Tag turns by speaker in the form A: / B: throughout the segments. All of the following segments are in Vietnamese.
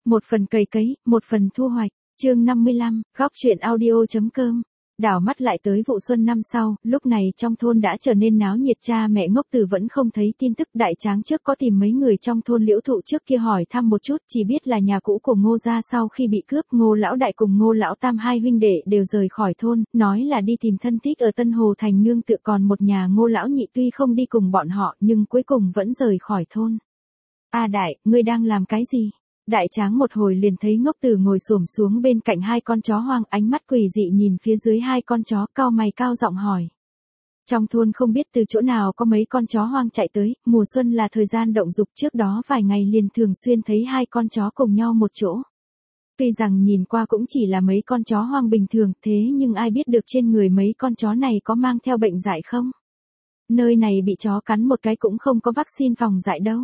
A: một phần cày cấy, một phần thu hoạch. Chương 55, góc truyện audio.com. Đảo mắt lại tới vụ xuân năm sau, lúc này trong thôn đã trở nên náo nhiệt, cha mẹ Ngốc Từ vẫn không thấy tin tức. Đại Tráng trước có tìm mấy người trong thôn Liễu Thụ trước kia hỏi thăm một chút, chỉ biết là nhà cũ của Ngô gia sau khi bị cướp, Ngô lão đại cùng Ngô lão tam hai huynh đệ đều rời khỏi thôn, nói là đi tìm thân thích ở Tân Hồ Thành nương tựa, còn một nhà Ngô lão nhị tuy không đi cùng bọn họ nhưng cuối cùng vẫn rời khỏi thôn. A đại, ngươi đang làm cái gì? Đại Tráng một hồi liền thấy Ngốc Từ ngồi xổm xuống bên cạnh hai con chó hoang, ánh mắt quỷ dị nhìn phía dưới hai con chó, cau mày cao giọng hỏi. Trong thôn không biết từ chỗ nào có mấy con chó hoang chạy tới, mùa xuân là thời gian động dục, trước đó vài ngày liền thường xuyên thấy hai con chó cùng nhau một chỗ. Tuy rằng nhìn qua cũng chỉ là mấy con chó hoang bình thường, thế nhưng ai biết được trên người mấy con chó này có mang theo bệnh dại không? Nơi này bị chó cắn một cái cũng không có vaccine phòng dại đâu.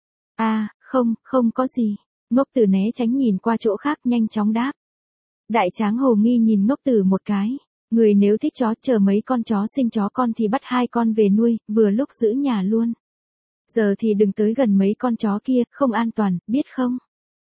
A: Không có gì. Ngốc Từ né tránh nhìn qua chỗ khác, nhanh chóng đáp. Đại Tráng hồ nghi nhìn Ngốc Từ một cái. Người nếu thích chó, chờ mấy con chó sinh chó con thì bắt hai con về nuôi, vừa lúc giữ nhà luôn. Giờ thì đừng tới gần mấy con chó kia, không an toàn, biết không?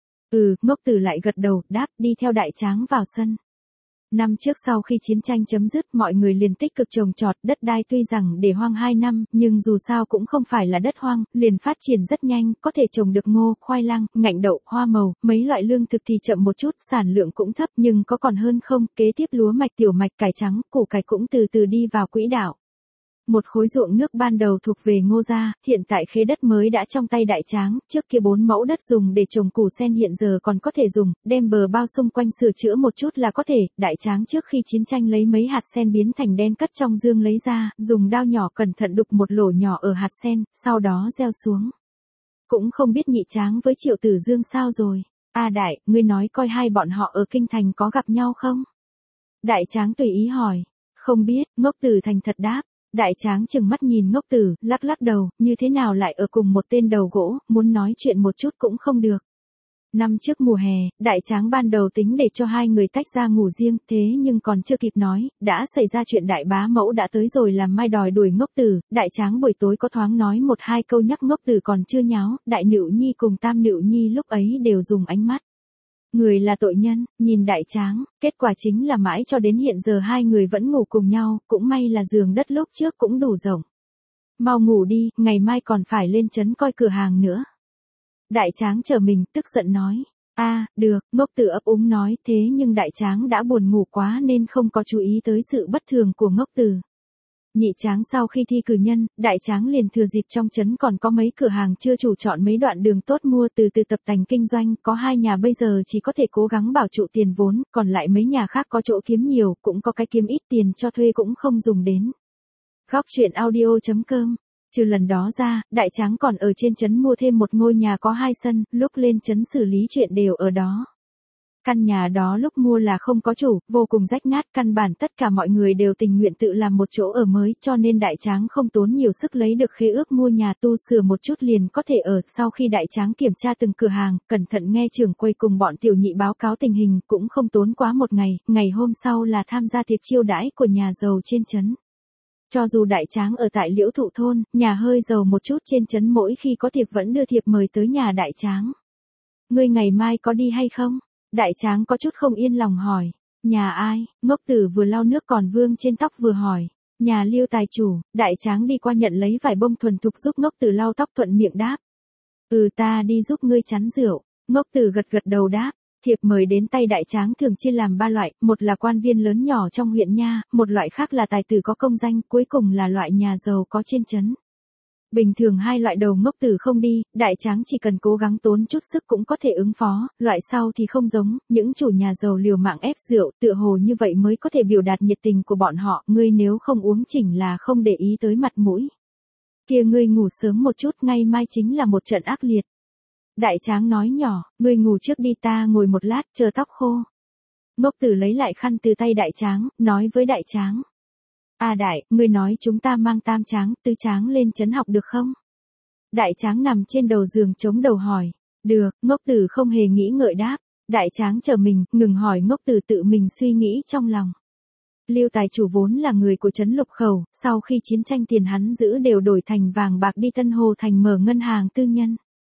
A: Ngốc Từ lại gật đầu, đáp, đi theo Đại Tráng vào sân. Năm trước sau khi chiến tranh chấm dứt, mọi người liền tích cực trồng trọt, đất đai tuy rằng để hoang 2 năm, nhưng dù sao cũng không phải là đất hoang, liền phát triển rất nhanh, có thể trồng được ngô, khoai lang, ngạnh đậu, hoa màu, mấy loại lương thực thì chậm một chút, sản lượng cũng thấp nhưng có còn hơn không, kế tiếp lúa mạch, tiểu mạch, cải trắng, củ cải cũng từ từ đi vào quỹ đạo. Một khối ruộng nước ban đầu thuộc về Ngô gia, hiện tại khế đất mới đã trong tay Đại Tráng, trước kia 4 mẫu đất dùng để trồng củ sen hiện giờ còn có thể dùng, đem bờ bao xung quanh sửa chữa một chút là có thể. Đại Tráng trước khi chiến tranh lấy mấy hạt sen biến thành đen cất trong dương lấy ra, dùng dao nhỏ cẩn thận đục một lỗ nhỏ ở hạt sen, sau đó gieo xuống. Cũng không biết Nhị Tráng với Triệu Tử Dương sao rồi. Đại, ngươi nói coi hai bọn họ ở kinh thành có gặp nhau không? Đại Tráng tùy ý hỏi. Không biết, Ngốc Từ thành thật đáp. Đại Tráng chừng mắt nhìn Ngốc Từ, lắc lắc đầu, như thế nào lại ở cùng một tên đầu gỗ, muốn nói chuyện một chút cũng không được. Năm trước mùa hè, Đại Tráng ban đầu tính để cho hai người tách ra ngủ riêng, thế nhưng còn chưa kịp nói, đã xảy ra chuyện Đại Bá Mẫu đã tới rồi làm mai đòi đuổi Ngốc Từ. Đại Tráng buổi tối có thoáng nói một hai câu nhắc Ngốc Từ còn chưa nháo, Đại Nữu Nhi cùng Tam Nữu Nhi lúc ấy đều dùng ánh mắt. Người là tội nhân, nhìn Đại Tráng, kết quả chính là mãi cho đến hiện giờ hai người vẫn ngủ cùng nhau, cũng may là giường đất lúc trước cũng đủ rộng. Mau ngủ đi, ngày mai còn phải lên trấn coi cửa hàng nữa. Đại Tráng chờ mình, tức giận nói. Được, Ngốc Từ ấp úng nói, thế nhưng Đại Tráng đã buồn ngủ quá nên không có chú ý tới sự bất thường của Ngốc Từ. Nhị Tráng sau khi thi cử nhân, Đại Tráng liền thừa dịp trong trấn còn có mấy cửa hàng chưa chủ chọn mấy đoạn đường tốt mua từ từ tập tành kinh doanh, có 2 nhà bây giờ chỉ có thể cố gắng bảo trụ tiền vốn, còn lại mấy nhà khác có chỗ kiếm nhiều, cũng có cái kiếm ít tiền cho thuê cũng không dùng đến. Góc truyện audio.com. Trừ lần đó ra, Đại Tráng còn ở trên trấn mua thêm một ngôi nhà có 2 sân, lúc lên trấn xử lý chuyện đều ở đó. Căn nhà đó lúc mua là không có chủ, vô cùng rách nát, căn bản tất cả mọi người đều tình nguyện tự làm một chỗ ở mới, cho nên Đại Tráng không tốn nhiều sức lấy được khế ước mua nhà, tu sửa một chút liền có thể ở. Sau khi Đại Tráng kiểm tra từng cửa hàng, cẩn thận nghe trưởng quầy cùng bọn tiểu nhị báo cáo tình hình, cũng không tốn quá một ngày, ngày hôm sau là tham gia tiệc chiêu đãi của nhà giàu trên trấn. Cho dù Đại Tráng ở tại Liễu Thụ thôn, nhà hơi giàu một chút trên trấn mỗi khi có tiệc vẫn đưa thiệp mời tới nhà Đại Tráng. Ngươi ngày mai có đi hay không? Đại Tráng có chút không yên lòng hỏi. Nhà ai? Ngốc Từ vừa lau nước còn vương trên tóc vừa hỏi. Nhà Liêu tài chủ. Đại Tráng đi qua nhận lấy vải bông thuần thục giúp Ngốc Từ lau tóc, thuận miệng đáp. Ta đi giúp ngươi chắn rượu. Ngốc Từ gật gật đầu đáp. Thiệp mời đến tay Đại Tráng thường chia làm 3 loại, một là quan viên lớn nhỏ trong huyện nha, một loại khác là tài tử có công danh, cuối cùng là loại nhà giàu có trên trấn. Bình thường 2 loại đầu Ngốc Từ không đi, Đại Tráng chỉ cần cố gắng tốn chút sức cũng có thể ứng phó, loại sau thì không giống, những chủ nhà giàu liều mạng ép rượu, tựa hồ như vậy mới có thể biểu đạt nhiệt tình của bọn họ, ngươi nếu không uống chỉnh là không để ý tới mặt mũi. Kia ngươi ngủ sớm một chút, ngày mai chính là một trận ác liệt. Đại Tráng nói nhỏ, ngươi ngủ trước đi, ta ngồi một lát, chờ tóc khô. Ngốc Từ lấy lại khăn từ tay Đại Tráng, nói với Đại Tráng. Đại, ngươi nói chúng ta mang Tam Tráng, Tứ Tráng lên trấn học được không? Đại Tráng nằm trên đầu giường chống đầu hỏi. Được, Ngốc Từ không hề nghĩ ngợi đáp. Đại Tráng chờ mình, ngừng hỏi, Ngốc Từ tự mình suy nghĩ trong lòng. Liêu tài chủ vốn là người của trấn Lục Khẩu, sau khi chiến tranh tiền hắn giữ đều đổi thành vàng bạc đi Tân Hồ Thành mở ngân hàng tư nhân.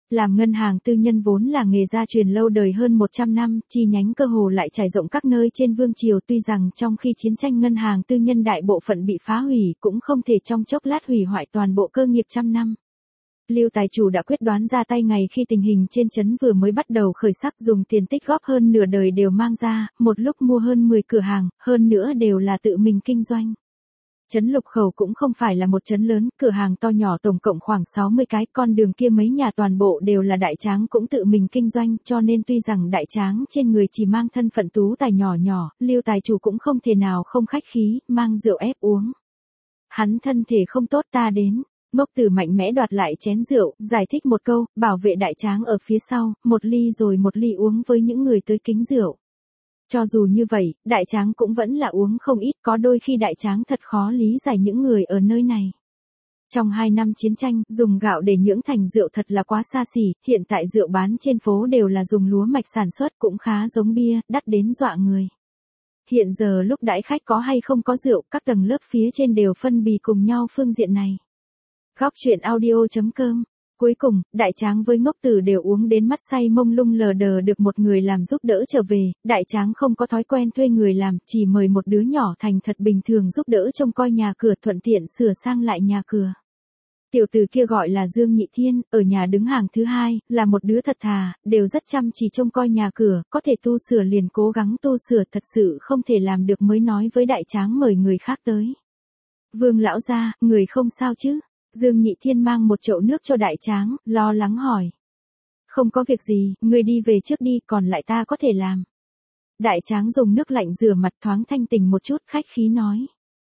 A: Làm ngân hàng tư nhân vốn là nghề gia truyền lâu đời hơn 100 năm, chi nhánh cơ hồ lại trải rộng các nơi trên vương triều, tuy rằng trong khi chiến tranh ngân hàng tư nhân đại bộ phận bị phá hủy cũng không thể trong chốc lát hủy hoại toàn bộ cơ nghiệp trăm năm. Lưu tài chủ đã quyết đoán ra tay ngày khi tình hình trên trấn vừa mới bắt đầu khởi sắc, dùng tiền tích góp hơn nửa đời đều mang ra, một lúc mua hơn 10 cửa hàng, hơn nữa đều là tự mình kinh doanh. Trấn Lục Khẩu cũng không phải là một trấn lớn, cửa hàng to nhỏ tổng cộng khoảng 60 cái, con đường kia mấy nhà toàn bộ đều là đại tráng cũng tự mình kinh doanh, cho nên tuy rằng đại tráng trên người chỉ mang thân phận tú tài nhỏ nhỏ, Lưu tài chủ cũng không thể nào không khách khí, mang rượu ép uống. Hắn thân thể không tốt, ta đến. Ngốc Tử mạnh mẽ đoạt lại chén rượu, giải thích một câu, bảo vệ đại tráng ở phía sau, một ly rồi một ly uống với những người tới kính rượu. Cho dù như vậy, đại tráng cũng vẫn là uống không ít, có đôi khi đại tráng thật khó lý giải những người ở nơi này. Trong 2 năm chiến tranh, dùng gạo để nhưỡng thành rượu thật là quá xa xỉ, hiện tại rượu bán trên phố đều là dùng lúa mạch sản xuất, cũng khá giống bia, đắt đến dọa người. Hiện giờ lúc đãi khách có hay không có rượu, các tầng lớp phía trên đều phân bì cùng nhau phương diện này. Góc truyện audio.com. Cuối cùng, đại tráng với Ngốc Tử đều uống đến mắt say mông lung lờ đờ, được một người làm giúp đỡ trở về, đại tráng không có thói quen thuê người làm, chỉ mời một đứa nhỏ thành thật bình thường giúp đỡ trông coi nhà cửa, thuận tiện sửa sang lại nhà cửa. Tiểu tử kia gọi là Dương Nhị Thiên, ở nhà đứng hàng thứ 2, là một đứa thật thà, đều rất chăm chỉ trông coi nhà cửa, có thể tu sửa liền cố gắng tu sửa, thật sự không thể làm được mới nói với đại tráng mời người khác tới. Vương lão gia, người không sao chứ? Dương Nhị Thiên mang một chậu nước cho đại tráng, lo lắng hỏi. Không có việc gì, người đi về trước đi, còn lại ta có thể làm. Đại tráng dùng nước lạnh rửa mặt thoáng thanh tỉnh một chút, khách khí nói.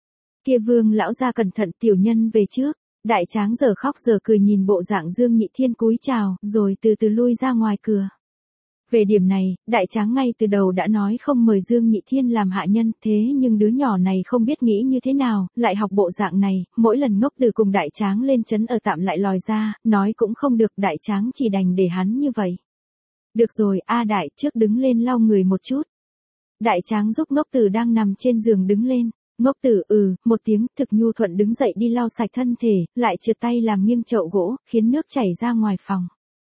A: Kia Vương lão gia cẩn thận, tiểu nhân về trước. Đại tráng giờ khóc giờ cười nhìn bộ dạng Dương Nhị Thiên cúi chào, rồi từ từ lui ra ngoài cửa. Về điểm này, đại tráng ngay từ đầu đã nói không mời Dương Nhị Thiên làm hạ nhân, thế nhưng đứa nhỏ này không biết nghĩ như thế nào, lại học bộ dạng này, mỗi lần Ngốc Tử cùng đại tráng lên trấn ở tạm lại lòi ra, nói cũng không được, đại tráng chỉ đành để hắn như vậy. Được rồi, đại, trước đứng lên lau người một chút. Đại tráng giúp Ngốc Tử đang nằm trên giường đứng lên. Ngốc Tử một tiếng, thực nhu thuận đứng dậy đi lau sạch thân thể, lại trượt tay làm nghiêng chậu gỗ, khiến nước chảy ra ngoài phòng.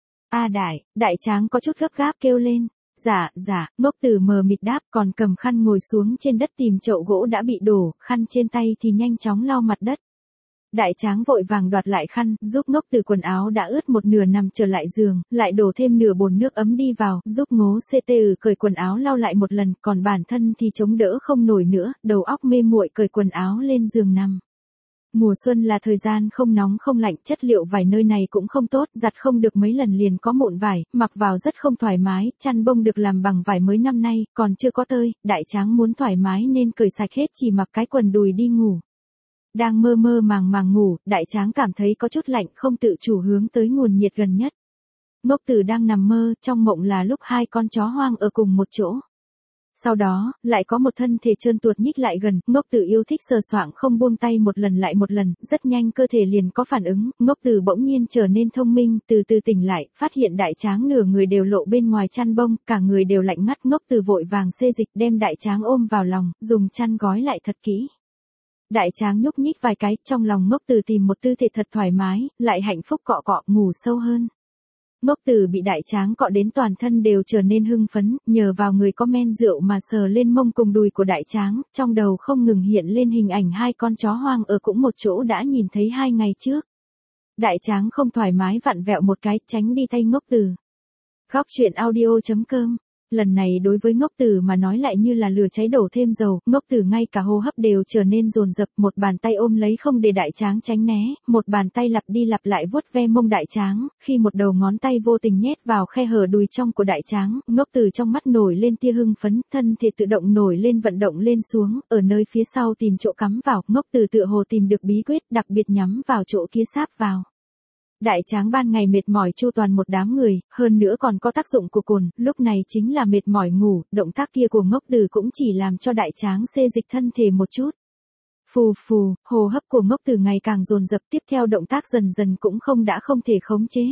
A: Đại tráng có chút gấp gáp kêu lên. Dạ, Ngốc Tử mờ mịt đáp, còn cầm khăn ngồi xuống trên đất tìm chậu gỗ đã bị đổ, khăn trên tay thì nhanh chóng lau mặt đất. Đại tráng vội vàng đoạt lại khăn, giúp Ngốc Tử quần áo đã ướt một nửa nằm trở lại giường, lại đổ thêm nửa bồn nước ấm đi vào, giúp Ngô CTU cởi quần áo lau lại một lần, còn bản thân thì chống đỡ không nổi nữa, đầu óc mê muội cởi quần áo lên giường nằm. Mùa xuân là thời gian không nóng không lạnh, chất liệu vải nơi này cũng không tốt, giặt không được mấy lần liền có mụn vải, mặc vào rất không thoải mái, chăn bông được làm bằng vải mới năm nay, còn chưa có tơi, đại tráng muốn thoải mái nên cởi sạch hết, chỉ mặc cái quần đùi đi ngủ. Đang mơ mơ màng ngủ, đại tráng cảm thấy có chút lạnh, không tự chủ hướng tới nguồn nhiệt gần nhất. Ngốc Tử đang nằm mơ, trong mộng là lúc 2 con chó hoang ở cùng một chỗ. Sau đó, lại có một thân thể trơn tuột nhích lại gần, Ngốc Tử yêu thích sờ soạng không buông tay một lần lại một lần, rất nhanh cơ thể liền có phản ứng, Ngốc Tử bỗng nhiên trở nên thông minh, từ từ tỉnh lại, phát hiện đại tráng nửa người đều lộ bên ngoài chăn bông, cả người đều lạnh ngắt, Ngốc Tử vội vàng xê dịch đem đại tráng ôm vào lòng, dùng chăn gói lại thật kỹ. Đại tráng nhúc nhích vài cái, trong lòng Ngốc Tử tìm một tư thế thật thoải mái, lại hạnh phúc cọ cọ, ngủ sâu hơn. Ngốc Tử bị đại tráng cọ đến toàn thân đều trở nên hưng phấn, nhờ vào người có men rượu mà sờ lên mông cùng đùi của đại tráng, trong đầu không ngừng hiện lên hình ảnh 2 con chó hoang ở cũng một chỗ đã nhìn thấy 2 ngày trước. Đại tráng không thoải mái vặn vẹo một cái, tránh đi thay Ngốc Tử. Góc truyện audio.com. Lần này đối với Ngốc Tử mà nói lại như là lửa cháy đổ thêm dầu, Ngốc Tử ngay cả hô hấp đều trở nên dồn dập, một bàn tay ôm lấy không để đại tráng tránh né, một bàn tay lặp đi lặp lại vuốt ve mông đại tráng, khi một đầu ngón tay vô tình nhét vào khe hở đùi trong của đại tráng, Ngốc Tử trong mắt nổi lên tia hưng phấn, thân thể tự động nổi lên vận động lên xuống, ở nơi phía sau tìm chỗ cắm vào, Ngốc Tử tựa hồ tìm được bí quyết, đặc biệt nhắm vào chỗ kia sáp vào. Đại tráng ban ngày mệt mỏi chu toàn một đám người, hơn nữa còn có tác dụng của cồn, lúc này chính là mệt mỏi ngủ, động tác kia của Ngốc Tử cũng chỉ làm cho đại tráng xê dịch thân thể một chút. Phù phù, hô hấp của Ngốc Tử ngày càng dồn dập, tiếp theo động tác dần dần cũng không thể khống chế.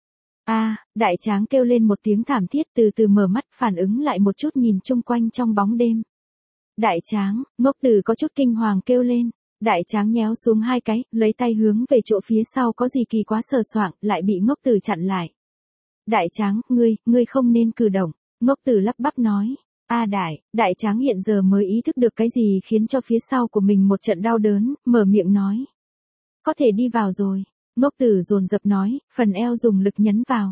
A: Đại tráng kêu lên một tiếng thảm thiết, từ từ mở mắt, phản ứng lại một chút nhìn chung quanh trong bóng đêm. Đại tráng, Ngốc Tử có chút kinh hoàng kêu lên. Đại tráng nhéo xuống 2 cái, lấy tay hướng về chỗ phía sau có gì kỳ quá sờ soạng, lại bị Ngốc Tử chặn lại. Đại tráng, ngươi không nên cử động. Ngốc Tử lắp bắp nói. Đại tráng hiện giờ mới ý thức được cái gì khiến cho phía sau của mình một trận đau đớn, mở miệng nói. Có thể đi vào rồi. Ngốc Tử dồn dập nói, phần eo dùng lực nhấn vào.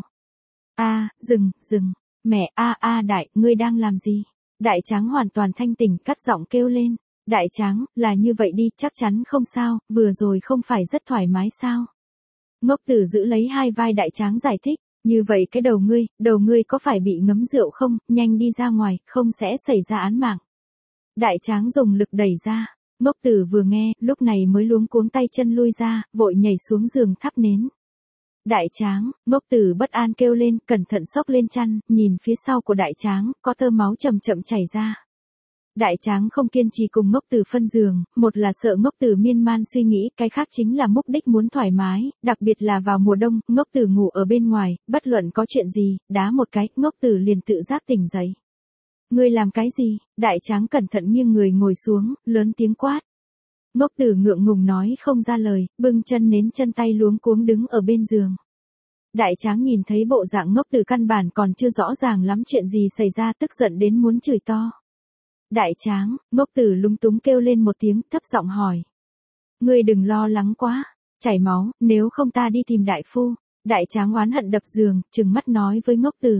A: Dừng. Mẹ, đại, ngươi đang làm gì? Đại tráng hoàn toàn thanh tỉnh cắt giọng kêu lên. Đại tráng, là như vậy đi, chắc chắn không sao, vừa rồi không phải rất thoải mái sao? Ngốc Tử giữ lấy hai vai đại tráng giải thích. Như vậy cái đầu ngươi có phải bị ngấm rượu không, nhanh đi ra ngoài, không sẽ xảy ra án mạng. Đại tráng dùng lực đẩy ra. Ngốc Tử vừa nghe, lúc này mới luống cuống tay chân lui ra, vội nhảy xuống giường thắp nến. Đại tráng, Ngốc Tử bất an kêu lên, cẩn thận xốc lên chăn, nhìn phía sau của đại tráng, có tơ máu chậm chậm chảy ra. Đại tráng không kiên trì cùng Ngốc Tử phân giường, một là sợ Ngốc Tử miên man suy nghĩ, cái khác chính là mục đích muốn thoải mái, đặc biệt là vào mùa đông, Ngốc Tử ngủ ở bên ngoài, bất luận có chuyện gì, đá một cái, Ngốc Tử liền tự giác tỉnh dậy. Ngươi làm cái gì? Đại tráng cẩn thận nghiêng người ngồi xuống, lớn tiếng quát. Ngốc Tử ngượng ngùng nói không ra lời, bưng chân nến chân tay luống cuống đứng ở bên giường. Đại tráng nhìn thấy bộ dạng Ngốc Tử căn bản còn chưa rõ ràng lắm chuyện gì xảy ra, tức giận đến muốn chửi to. Đại tráng, Ngốc Tử lúng túng kêu lên một tiếng, thấp giọng hỏi. Ngươi đừng lo lắng quá, chảy máu, nếu không ta đi tìm đại phu. Đại tráng oán hận đập giường, trừng mắt nói với Ngốc Tử.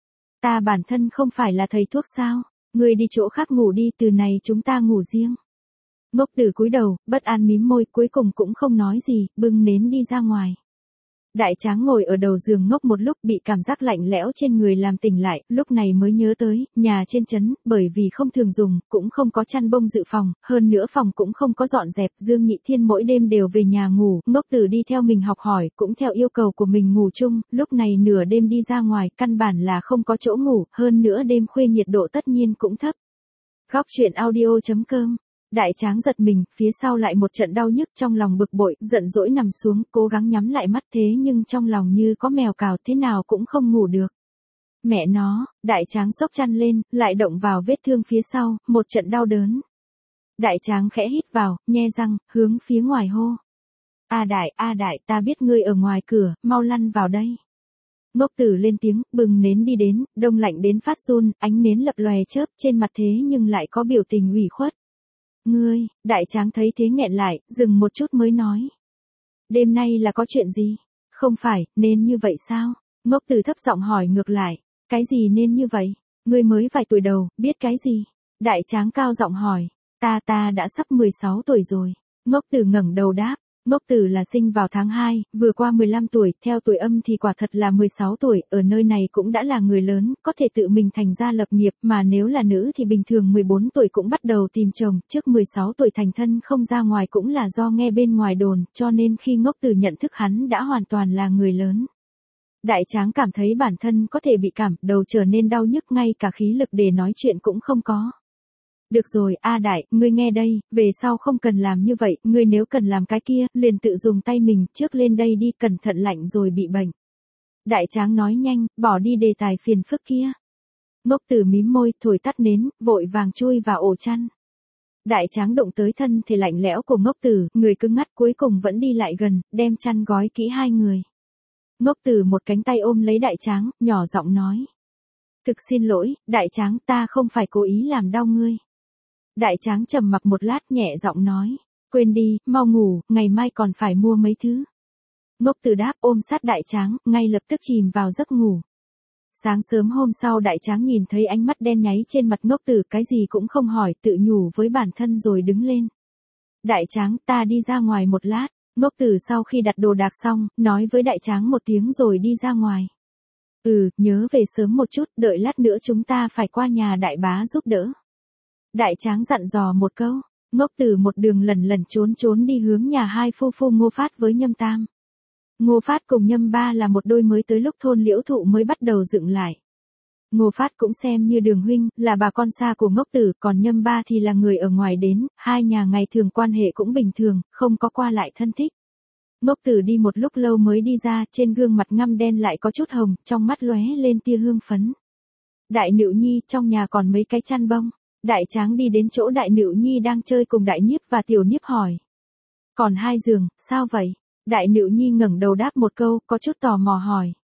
A: Ta bản thân không phải là thầy thuốc sao, ngươi đi chỗ khác ngủ đi, từ này chúng ta ngủ riêng. Ngốc Tử cúi đầu, bất an mím môi, cuối cùng cũng không nói gì, bưng nến đi ra ngoài. Đại tráng ngồi ở đầu giường ngốc một lúc, bị cảm giác lạnh lẽo trên người làm tỉnh lại, lúc này mới nhớ tới, nhà trên trấn, bởi vì không thường dùng, cũng không có chăn bông dự phòng, hơn nữa phòng cũng không có dọn dẹp, Dương Nhị Thiên mỗi đêm đều về nhà ngủ, Ngốc Tử đi theo mình học hỏi, cũng theo yêu cầu của mình ngủ chung, lúc này nửa đêm đi ra ngoài, căn bản là không có chỗ ngủ, hơn nữa đêm khuya nhiệt độ tất nhiên cũng thấp. Góc truyện audio.com. Đại tráng giật mình, phía sau lại một trận đau nhức, trong lòng bực bội, giận dỗi nằm xuống, cố gắng nhắm lại mắt, thế nhưng trong lòng như có mèo cào, thế nào cũng không ngủ được. Mẹ nó, đại tráng xốc chăn lên, lại động vào vết thương phía sau, một trận đau đớn. Đại tráng khẽ hít vào, nhe răng, hướng phía ngoài hô. Đại, ta biết ngươi ở ngoài cửa, mau lăn vào đây. Ngốc Tử lên tiếng, bừng nến đi đến, đông lạnh đến phát run, ánh nến lập lòe chớp, trên mặt thế nhưng lại có biểu tình ủy khuất. Ngươi, đại tráng thấy thế nghẹn lại, dừng một chút mới nói. Đêm nay là có chuyện gì? Không phải, nên như vậy sao? Ngốc Tử thấp giọng hỏi ngược lại. Cái gì nên như vậy? Ngươi mới vài tuổi đầu, biết cái gì? Đại tráng cao giọng hỏi. Ta đã sắp 16 tuổi rồi. Ngốc Tử ngẩng đầu đáp. Ngốc Tử là sinh vào tháng 2, vừa qua 15 tuổi, theo tuổi âm thì quả thật là 16 tuổi, ở nơi này cũng đã là người lớn, có thể tự mình thành gia lập nghiệp, mà nếu là nữ thì bình thường 14 tuổi cũng bắt đầu tìm chồng, trước 16 tuổi thành thân không ra ngoài cũng là do nghe bên ngoài đồn, cho nên khi Ngốc Tử nhận thức hắn đã hoàn toàn là người lớn. Đại tráng cảm thấy bản thân có thể bị cảm, đầu trở nên đau nhức, ngay cả khí lực để nói chuyện cũng không có. Được rồi, đại, ngươi nghe đây, về sau không cần làm như vậy, ngươi nếu cần làm cái kia, liền tự dùng tay mình, trước lên đây đi, cẩn thận lạnh rồi bị bệnh. Đại tráng nói nhanh, bỏ đi đề tài phiền phức kia. Ngốc Tử mím môi, thổi tắt nến, vội vàng chui vào ổ chăn. Đại tráng đụng tới thân thể lạnh lẽo của Ngốc Tử, người cứng ngắt cuối cùng vẫn đi lại gần, đem chăn gói kỹ hai người. Ngốc Tử một cánh tay ôm lấy đại tráng, nhỏ giọng nói. Thực xin lỗi, đại tráng, ta không phải cố ý làm đau ngươi. Đại tráng trầm mặc một lát nhẹ giọng nói. Quên đi, mau ngủ, ngày mai còn phải mua mấy thứ. Ngốc Tử đáp ôm sát đại tráng, ngay lập tức chìm vào giấc ngủ. Sáng sớm hôm sau đại tráng nhìn thấy ánh mắt đen nháy trên mặt Ngốc Tử, cái gì cũng không hỏi, tự nhủ với bản thân rồi đứng lên. Đại tráng, ta đi ra ngoài một lát. Ngốc Tử sau khi đặt đồ đạc xong, nói với đại tráng một tiếng rồi đi ra ngoài. Nhớ về sớm một chút, đợi lát nữa chúng ta phải qua nhà đại bá giúp đỡ. Đại tráng dặn dò một câu, Ngốc Tử một đường lẩn trốn đi hướng nhà hai phu Ngô Phát với Nhâm Tam. Ngô Phát cùng Nhâm Ba là một đôi mới tới lúc thôn Liễu Thụ mới bắt đầu dựng lại. Ngô Phát cũng xem như đường huynh, là bà con xa của Ngốc Tử, còn Nhâm Ba thì là người ở ngoài đến, hai nhà ngày thường quan hệ cũng bình thường, không có qua lại thân thích. Ngốc Tử đi một lúc lâu mới đi ra, trên gương mặt ngăm đen lại có chút hồng, trong mắt lóe lên tia hương phấn. Đại Nữu Nhi, trong nhà còn mấy cái chăn bông. Đại tráng đi đến chỗ Đại Nữu Nhi đang chơi cùng Đại Niếp và Tiểu Niếp hỏi. Còn hai giường, sao vậy? Đại Nữu Nhi ngẩng đầu đáp một câu, có chút tò mò hỏi.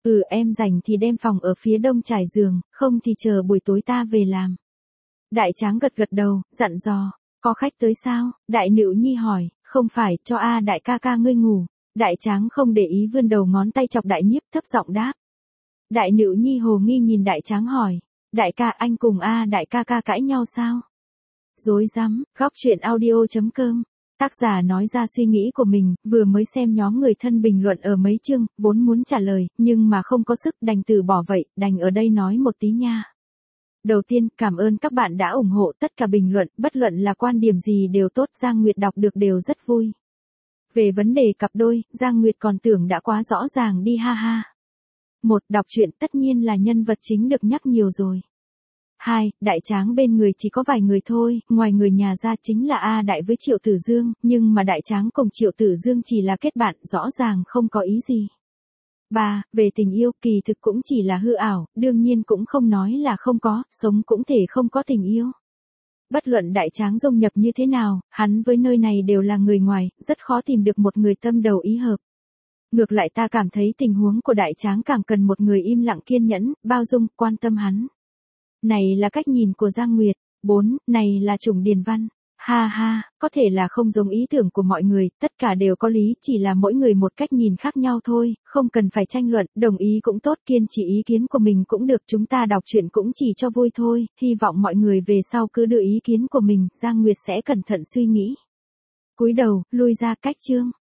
A: Em rảnh thì đem phòng ở phía đông trải giường, không thì chờ buổi tối ta về làm. Đại Tráng gật gật đầu, dặn dò, có khách tới sao? Đại Nữu Nhi hỏi, không phải, cho đại ca ca ngươi ngủ. Đại Tráng không để ý vươn đầu ngón tay chọc Đại Nhiếp thấp giọng đáp. Đại Nữu Nhi hồ nghi nhìn Đại Tráng hỏi, đại ca anh cùng đại ca ca cãi nhau sao? Dối rắm, góc truyện audio.com. Tác giả nói ra suy nghĩ của mình, vừa mới xem nhóm người thân bình luận ở mấy chương, vốn muốn trả lời, nhưng mà không có sức đành từ bỏ vậy, đành ở đây nói một tí nha. Đầu tiên, cảm ơn các bạn đã ủng hộ tất cả bình luận, bất luận là quan điểm gì đều tốt, Giang Nguyệt đọc được đều rất vui. Về vấn đề cặp đôi, Giang Nguyệt còn tưởng đã quá rõ ràng đi ha ha. 1. Đọc truyện tất nhiên là nhân vật chính được nhắc nhiều rồi. 2. Đại Tráng bên người chỉ có vài người thôi, ngoài người nhà ra chính là A Đại với Triệu Tử Dương, nhưng mà Đại Tráng cùng Triệu Tử Dương chỉ là kết bạn, rõ ràng không có ý gì. 3. Về tình yêu, kỳ thực cũng chỉ là hư ảo, đương nhiên cũng không nói là không có, sống cũng thể không có tình yêu. Bất luận Đại Tráng dung nhập như thế nào, hắn với nơi này đều là người ngoài, rất khó tìm được một người tâm đầu ý hợp. Ngược lại ta cảm thấy tình huống của Đại Tráng càng cần một người im lặng kiên nhẫn, bao dung, quan tâm hắn. Này là cách nhìn của Giang Nguyệt. 4. Này là chủng điền văn. Ha ha, có thể là không giống ý tưởng của mọi người, tất cả đều có lý, chỉ là mỗi người một cách nhìn khác nhau thôi, không cần phải tranh luận, đồng ý cũng tốt, kiên trì ý kiến của mình cũng được, chúng ta đọc truyện cũng chỉ cho vui thôi, hy vọng mọi người về sau cứ đưa ý kiến của mình, Giang Nguyệt sẽ cẩn thận suy nghĩ. Cúi đầu, lui ra cách chương.